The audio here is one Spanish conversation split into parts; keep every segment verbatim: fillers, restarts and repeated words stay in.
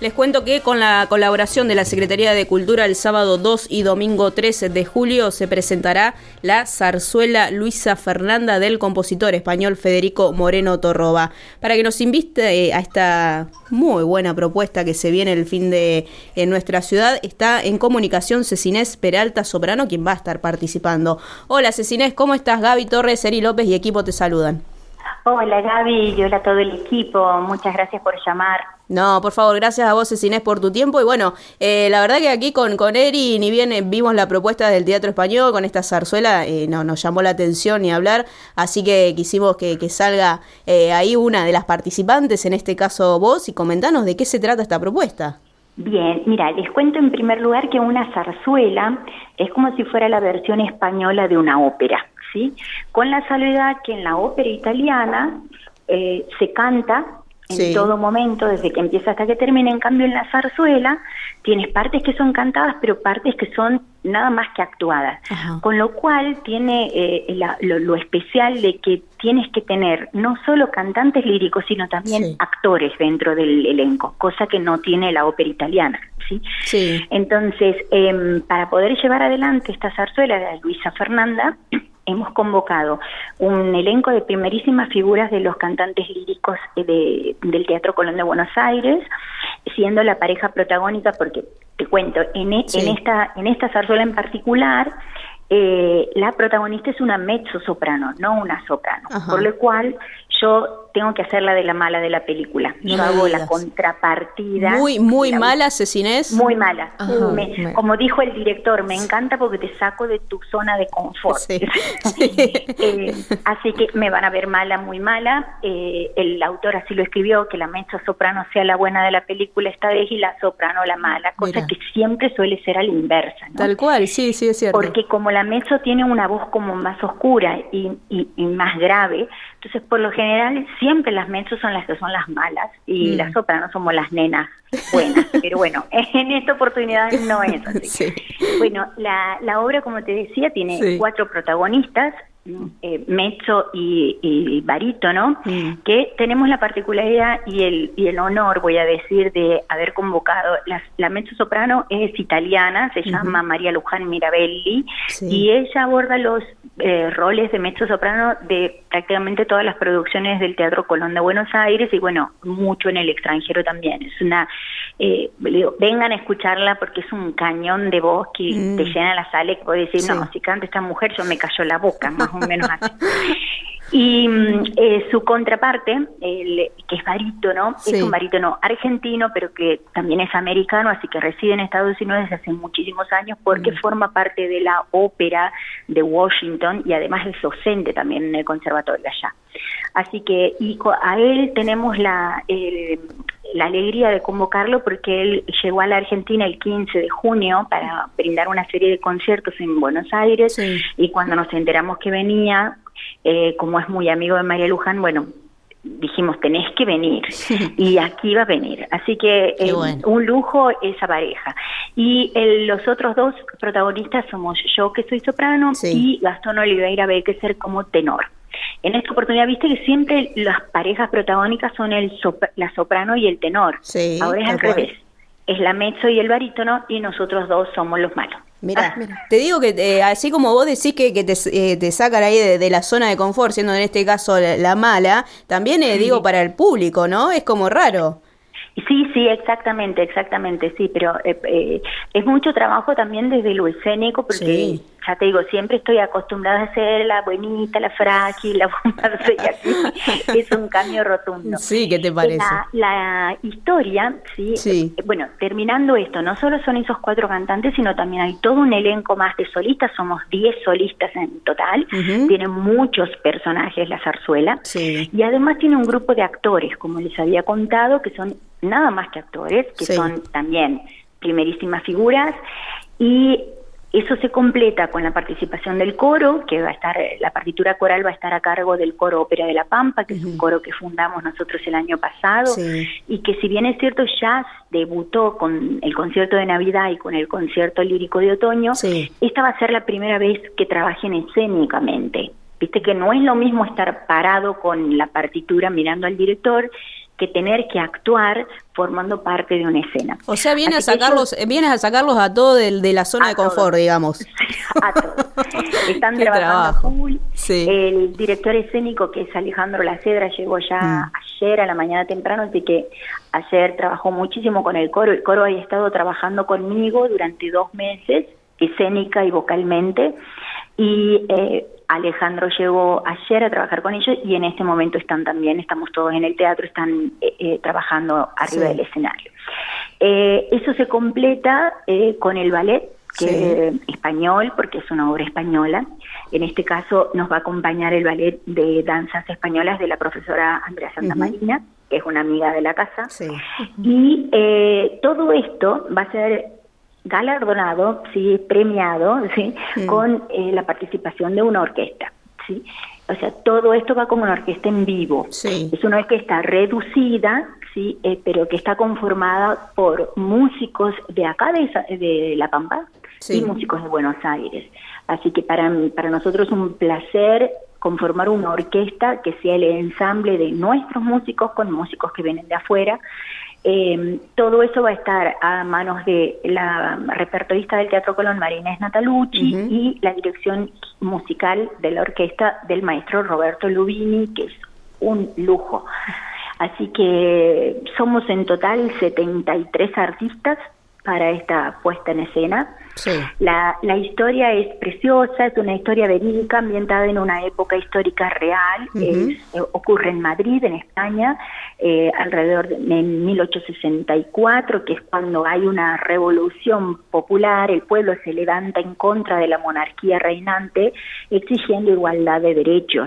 Les cuento que con la colaboración de la Secretaría de Cultura el sábado dos y domingo trece de julio se presentará la zarzuela Luisa Fernanda del compositor español Federico Moreno Torroba. Para que nos invite a esta muy buena propuesta que se viene el fin de en nuestra ciudad, está en comunicación Cecinés Peralta Soprano, quien va a estar participando. Hola Cecinés, ¿cómo estás? Gaby Torres, Eri López y equipo te saludan. Hola Gaby, y hola a todo el equipo, muchas gracias por llamar. No, por favor, gracias a vos, Cecinés, por tu tiempo. Y bueno, eh, la verdad que aquí con, con Eri, ni bien eh, vimos la propuesta del Teatro Español con esta zarzuela, eh, no nos llamó la atención ni hablar, así que quisimos que, que salga eh, ahí una de las participantes, en este caso vos, y comentanos de qué se trata esta propuesta. Bien, mira, les cuento en primer lugar que una zarzuela es como si fuera la versión española de una ópera, ¿sí? Con la salvedad que en la ópera italiana eh, se canta en sí. todo momento, desde que empieza hasta que termina. En cambio, en la zarzuela tienes partes que son cantadas, pero partes que son nada más que actuadas. Ajá. Con lo cual tiene eh, la, lo, lo especial de que tienes que tener no solo cantantes líricos, sino también sí. actores dentro del elenco, cosa que no tiene la ópera italiana. ¿sí? Sí. Entonces, eh, para poder llevar adelante esta zarzuela de Luisa Fernanda, hemos convocado un elenco de primerísimas figuras de los cantantes líricos de, del Teatro Colón de Buenos Aires, siendo la pareja protagónica, porque te cuento, en, sí. en, esta, en esta zarzuela en particular, eh, la protagonista es una mezzo soprano, no una soprano, Ajá. por lo cual yo tengo que hacer la de la mala de la película. No yo hago la contrapartida. Muy, muy la, mala, Cecinés. Muy mala. Me, me. Como dijo el director, me encanta porque te saco de tu zona de confort. Sí. Sí. eh, así que me van a ver mala, muy mala. Eh, el autor así lo escribió, que la mezzo soprano sea la buena de la película esta vez y la soprano la mala, cosa Mira. que siempre suele ser a la inversa, ¿no? Tal cual, sí, sí, es cierto. Porque como la mezzo tiene una voz como más oscura y, y, y más grave, entonces por lo general siempre las mezzos son las que son las malas y mm. las sopranos somos las nenas buenas, pero bueno, en esta oportunidad no es así. Sí. Bueno, la, la obra, como te decía, tiene sí. cuatro protagonistas, eh, mezzo y, y barítono, mm. que tenemos la particularidad y el, y el honor, voy a decir, de haber convocado, la, la mezzo soprano es italiana, se uh-huh. llama María Luján Mirabelli, sí. y ella aborda los eh, roles de mezzo soprano de prácticamente todas las producciones del Teatro Colón de Buenos Aires y bueno, mucho en el extranjero también. Es una, eh, digo, vengan a escucharla porque es un cañón de voz que mm. te llena la sala y puedes decir, sí. no, si canta esta mujer yo me cayó la boca, más o menos así. Y eh, su contraparte, el, que es barítono, sí. es un barítono argentino, pero que también es americano, así que reside en Estados Unidos desde hace muchísimos años porque mm. forma parte de la ópera de Washington y además es docente también en el conservatorio allá. Así que y a él tenemos la, el, la alegría de convocarlo porque él llegó a la Argentina el quince de junio para brindar una serie de conciertos en Buenos Aires sí. y cuando nos enteramos que venía, Eh, como es muy amigo de María Luján, bueno, dijimos, tenés que venir, y aquí va a venir. Así que eh, bueno. un lujo esa pareja. Y el, los otros dos protagonistas somos yo, que soy soprano, sí. y Gastón Oliveira Bequeser como tenor. En esta oportunidad, viste que siempre las parejas protagónicas son el sopr- la soprano y el tenor. Sí, ahora es al cual. revés. Es la mezzo y el barítono, y nosotros dos somos los malos. Mira, ah. te digo que eh, así como vos decís que, que te, eh, te sacan ahí de, de la zona de confort, siendo en este caso la, la mala, también eh, sí. digo para el público, ¿no? Es como raro. Sí, sí, exactamente, exactamente, sí, pero eh, eh, es mucho trabajo también desde lo escénico, porque sí. ya te digo, siempre estoy acostumbrada a ser la buenita, la frágil, la bombarda, y aquí es un cambio rotundo. Sí, ¿qué te parece? La, la historia, sí, sí. Eh, bueno, terminando esto, no solo son esos cuatro cantantes, sino también hay todo un elenco más de solistas, somos diez solistas en total, uh-huh. tiene muchos personajes la zarzuela, sí. y además tiene un grupo de actores, como les había contado, que son nada más que actores, que sí. son también primerísimas figuras, y eso se completa con la participación del coro, que va a estar, la partitura coral va a estar a cargo del Coro Ópera de La Pampa, que uh-huh. es un coro que fundamos nosotros el año pasado, sí. y que si bien es cierto ya debutó con el concierto de Navidad y con el concierto lírico de otoño, sí. esta va a ser la primera vez que trabajen escénicamente. Viste que no es lo mismo estar parado con la partitura mirando al director que tener que actuar formando parte de una escena. O sea, viene Así a sacarlos, ellos, vienes a sacarlos a todos de, de la zona de confort, todos. digamos. A todos. Están Qué trabajando trabajo. full. Sí. El director escénico, que es Alejandro Lacedra, llegó ya mm. ayer a la mañana temprano, así que ayer trabajó muchísimo con el coro. El coro ha estado trabajando conmigo durante dos meses, escénica y vocalmente, y eh, Alejandro llegó ayer a trabajar con ellos y en este momento están también, estamos todos en el teatro, están eh, eh, trabajando arriba sí. del escenario. Eh, eso se completa eh, con el ballet, que sí. es español, porque es una obra española. En este caso nos va a acompañar el ballet de danzas españolas de la profesora Andrea Santamarina, uh-huh. que es una amiga de la casa. Sí. Uh-huh. Y eh, todo esto va a ser galardonado, sí, premiado, sí, mm. con eh, la participación de una orquesta, sí. O sea, todo esto va como una orquesta en vivo. Sí. Es una orquesta reducida, sí, eh, pero que está conformada por músicos de acá de, de La Pampa sí. y músicos de Buenos Aires. Así que para para nosotros es un placer conformar una orquesta que sea el ensamble de nuestros músicos con músicos que vienen de afuera. Eh, todo eso va a estar a manos de la repertorista del Teatro Colón, María Inés Natalucci, uh-huh. y la dirección musical de la orquesta del maestro Roberto Lubini, que es un lujo. Así que somos en total setenta y tres artistas para esta puesta en escena. Sí. La, la historia es preciosa, es una historia verídica ambientada en una época histórica real. Uh-huh. es, eh, ocurre en Madrid, en España, eh, alrededor de en mil ochocientos sesenta y cuatro, que es cuando hay una revolución popular, el pueblo se levanta en contra de la monarquía reinante, exigiendo igualdad de derechos.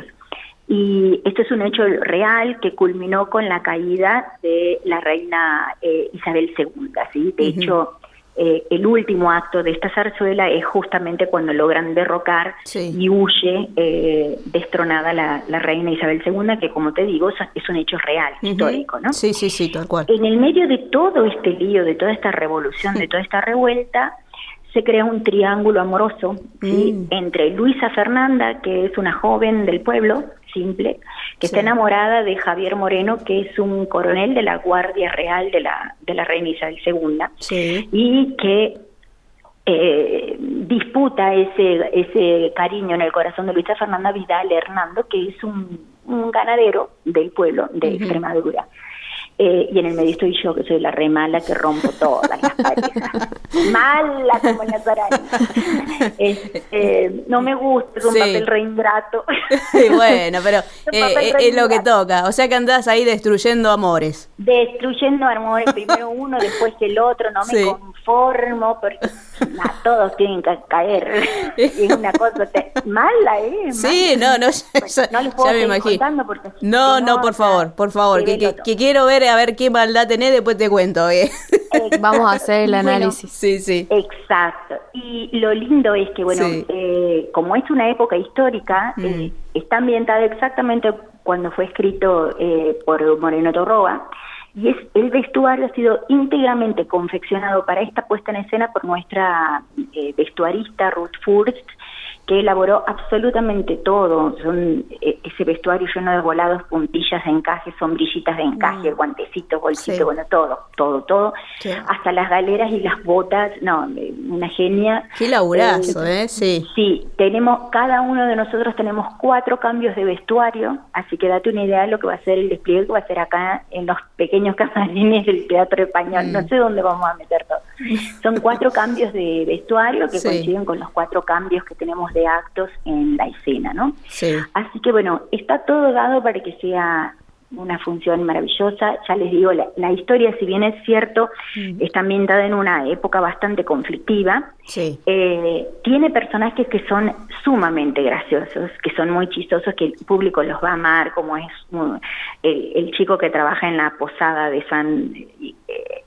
Y esto es un hecho real que culminó con la caída de la reina eh, Isabel segunda, ¿sí? De uh-huh. hecho, eh, el último acto de esta zarzuela es justamente cuando logran derrocar sí. y huye eh, destronada la, la reina Isabel segunda, que como te digo, es un hecho real, uh-huh. histórico, ¿no? Sí, sí, sí, tal cual. En el medio de todo este lío, de toda esta revolución, de toda esta revuelta, se crea un triángulo amoroso, ¿sí? mm. entre Luisa Fernanda, que es una joven del pueblo, simple, que sí. está enamorada de Javier Moreno, que es un coronel de la Guardia Real de la de la reina Isabel segunda, sí. y que eh, disputa ese ese cariño en el corazón de Luisa Fernanda Vidal Hernando, que es un, un ganadero del pueblo de uh-huh. Extremadura. Eh, y en el medio estoy yo, que soy la re mala, que rompo todas las parejas. Mala como las arañas. Eh, eh, no me gusta, es un sí. papel re ingrato. Sí, bueno, pero eh, es lo que toca. O sea que andás ahí destruyendo amores. Destruyendo amores, primero uno, después el otro. No me sí. conformo, porque nah, todos tienen que caer. Es una cosa te... mala, ¿eh? Sí, mala. no, no, bueno, no les puedo ya me imagino. Porque no, no, no, por favor, por favor, que, que, que quiero ver a ver qué maldad tenés, después te cuento. ¿eh? Vamos a hacer el análisis. Bueno, sí, sí. Exacto. Y lo lindo es que, bueno, sí. eh, como es una época histórica, mm. eh, está ambientada exactamente cuando fue escrito eh, por Moreno Torroba, y es el vestuario ha sido íntegramente confeccionado para esta puesta en escena por nuestra eh, vestuarista Ruth Furst, que elaboró absolutamente todo. Son eh, ese vestuario lleno de volados, puntillas de encaje, sombrillitas de encaje, mm. guantecitos, bolsitos, sí. bueno, todo, todo, todo. Sí. Hasta las galeras y las botas, no, una genia. Qué laburazo, ¿eh? ¿eh? Sí. Sí, tenemos, cada uno de nosotros tenemos cuatro cambios de vestuario, así que date una idea de lo que va a ser el despliegue que va a ser acá en los pequeños camarines del Teatro Español. Mm. No sé dónde vamos a meter todo. Son cuatro cambios de vestuario que sí. coinciden con los cuatro cambios que tenemos de actos en la escena, ¿no? Sí. Así que bueno, está todo dado para que sea una función maravillosa. Ya les digo, la, la historia, si bien es cierto, mm. está ambientada en una época bastante conflictiva, sí. eh, tiene personajes que son sumamente graciosos, que son muy chistosos, que el público los va a amar, como es um, el, el chico que trabaja en la posada de San... Eh,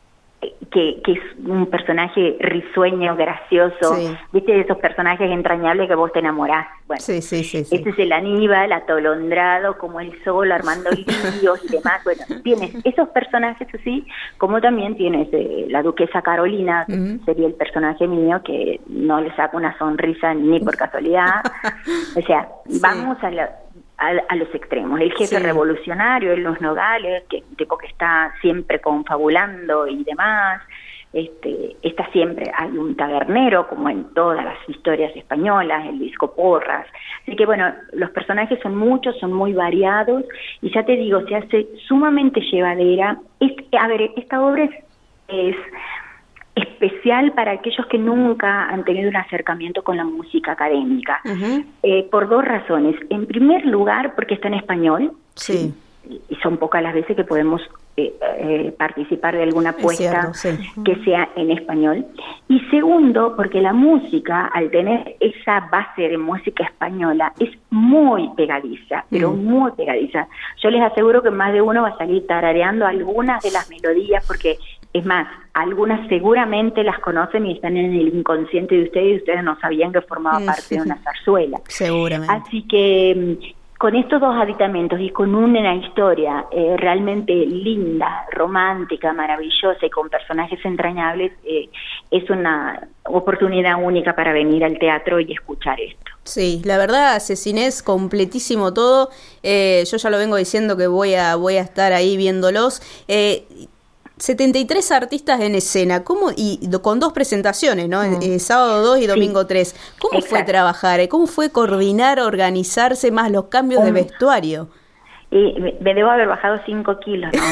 Que, que es un personaje risueño, gracioso, sí. ¿viste? De esos personajes entrañables que vos te enamorás. Bueno, sí, sí, sí, sí. Ese es el Aníbal, atolondrado como el sol, armando líos y demás. Bueno, tienes esos personajes así, como también tienes eh, la duquesa Carolina, que uh-huh. sería el personaje mío, que no le saco una sonrisa ni por casualidad. O sea, sí. vamos a la... a, a los extremos. El jefe sí. revolucionario, en Los Nogales, que es un tipo que está siempre confabulando y demás. Este, está siempre, hay un tabernero, como en todas las historias españolas, el Disco Porras. Así que bueno, los personajes son muchos, son muy variados, y ya te digo, se hace sumamente llevadera. Es, a ver, esta obra es, es especial para aquellos que nunca han tenido un acercamiento con la música académica, uh-huh. eh, por dos razones. En primer lugar, porque está en español, sí. y son pocas las veces que podemos Eh, eh, participar de alguna puesta cierto, sí. que sea en español. Y segundo, porque la música, al tener esa base de música española, es muy pegadiza, pero mm. muy pegadiza. Yo les aseguro que más de uno va a salir tarareando algunas de las melodías, porque es más, algunas seguramente las conocen y están en el inconsciente de ustedes, y ustedes no sabían que formaba mm. parte de una zarzuela. Seguramente. Así que con estos dos aditamentos y con una historia eh, realmente linda, romántica, maravillosa y con personajes entrañables, eh, es una oportunidad única para venir al teatro y escuchar esto. Sí, la verdad, Cecinés, completísimo todo. Eh, yo ya lo vengo diciendo que voy a voy a estar ahí viéndolos. Eh, setenta y tres artistas en escena, ¿cómo? Y con dos presentaciones, ¿no? Mm. Eh, sábado dos y domingo sí. tres. ¿Cómo Exacto. fue trabajar? ¿Cómo fue coordinar, organizarse, más los cambios um, de vestuario? Y me, me debo haber bajado cinco kilos, ¿no?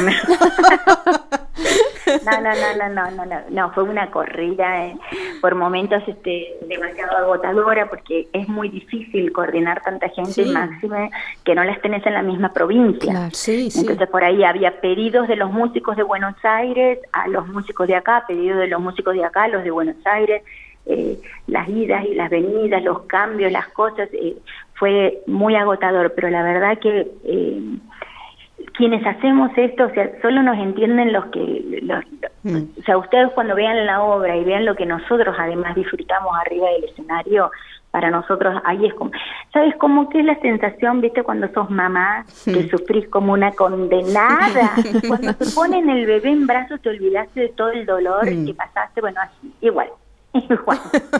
No, no, no, no, no, no, no, no, fue una corrida eh, por momentos este, demasiado agotadora, porque es muy difícil coordinar tanta gente, sí. máxime que no las tenés en la misma provincia. Claro, sí, sí. Entonces por ahí había pedidos de los músicos de Buenos Aires a los músicos de acá, pedidos de los músicos de acá a los de Buenos Aires, eh, las idas y las venidas, los cambios, las cosas, eh, fue muy agotador, pero la verdad que eh, quienes hacemos esto, o sea, solo nos entienden los que, los, mm. o sea, ustedes cuando vean la obra y vean lo que nosotros además disfrutamos arriba del escenario, para nosotros ahí es como, ¿sabes cómo que es la sensación, viste, cuando sos mamá, mm. que sufrís como una condenada? Cuando te ponen el bebé en brazos te olvidaste de todo el dolor mm. que pasaste, bueno, así, igual, igual.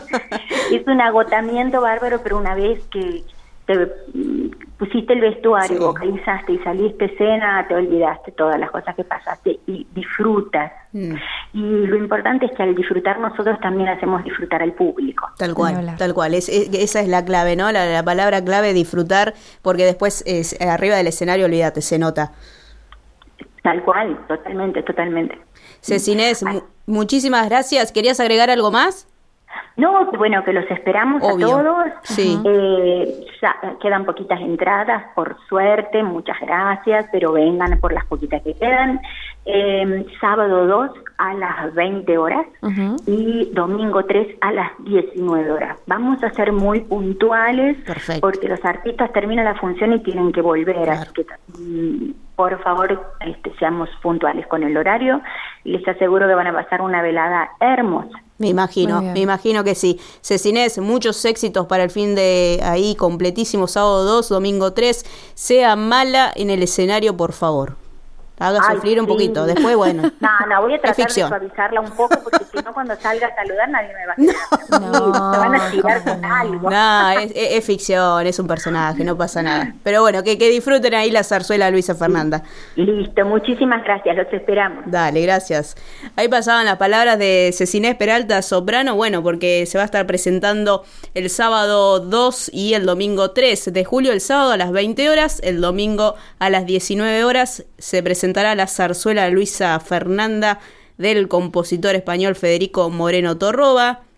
Es un agotamiento bárbaro, pero una vez que te pusiste el vestuario, sí. vocalizaste y saliste escena, te olvidaste todas las cosas que pasaste y disfrutas. Mm. Y lo importante es que al disfrutar nosotros también hacemos disfrutar al público. Tal cual, tal cual. Es, es, esa es la clave, ¿no? La, la palabra clave, disfrutar, porque después es, arriba del escenario, olvídate, se nota. Tal cual, totalmente, totalmente. Cecinés, mu- muchísimas gracias. ¿Querías agregar algo más? No, bueno, que los esperamos Obvio. a todos. Sí. Eh, ya quedan poquitas entradas, por suerte, muchas gracias, pero vengan por las poquitas que quedan. Eh, sábado dos a las veinte horas uh-huh. y domingo tres a las diecinueve horas. Vamos a ser muy puntuales. Perfecto. Porque los artistas terminan la función y tienen que volver, claro. así que mm, por favor este, seamos puntuales con el horario. Les aseguro que van a pasar una velada hermosa. Me imagino, me imagino que sí. Cecinés, muchos éxitos para el fin de ahí, completísimo, sábado dos, domingo tres. Sea mala en el escenario, por favor. Haga Ay, sufrir un sí. poquito, después bueno. No, no, voy a tratar de suavizarla un poco, porque si no cuando salga a saludar nadie me va a quedar. No, se van a tirar con algo. No, es, es, es ficción, es un personaje, no pasa nada. Pero bueno, que, que disfruten ahí la zarzuela Luisa Fernanda. Listo, muchísimas gracias, los esperamos. Dale, gracias. Ahí pasaban las palabras de Cecinés Peralta, soprano, bueno, porque se va a estar presentando el sábado dos y el domingo tres de julio, el sábado a las veinte horas, el domingo a las diecinueve horas, se presentará la zarzuela Luisa Fernanda del compositor español Federico Moreno Torroba.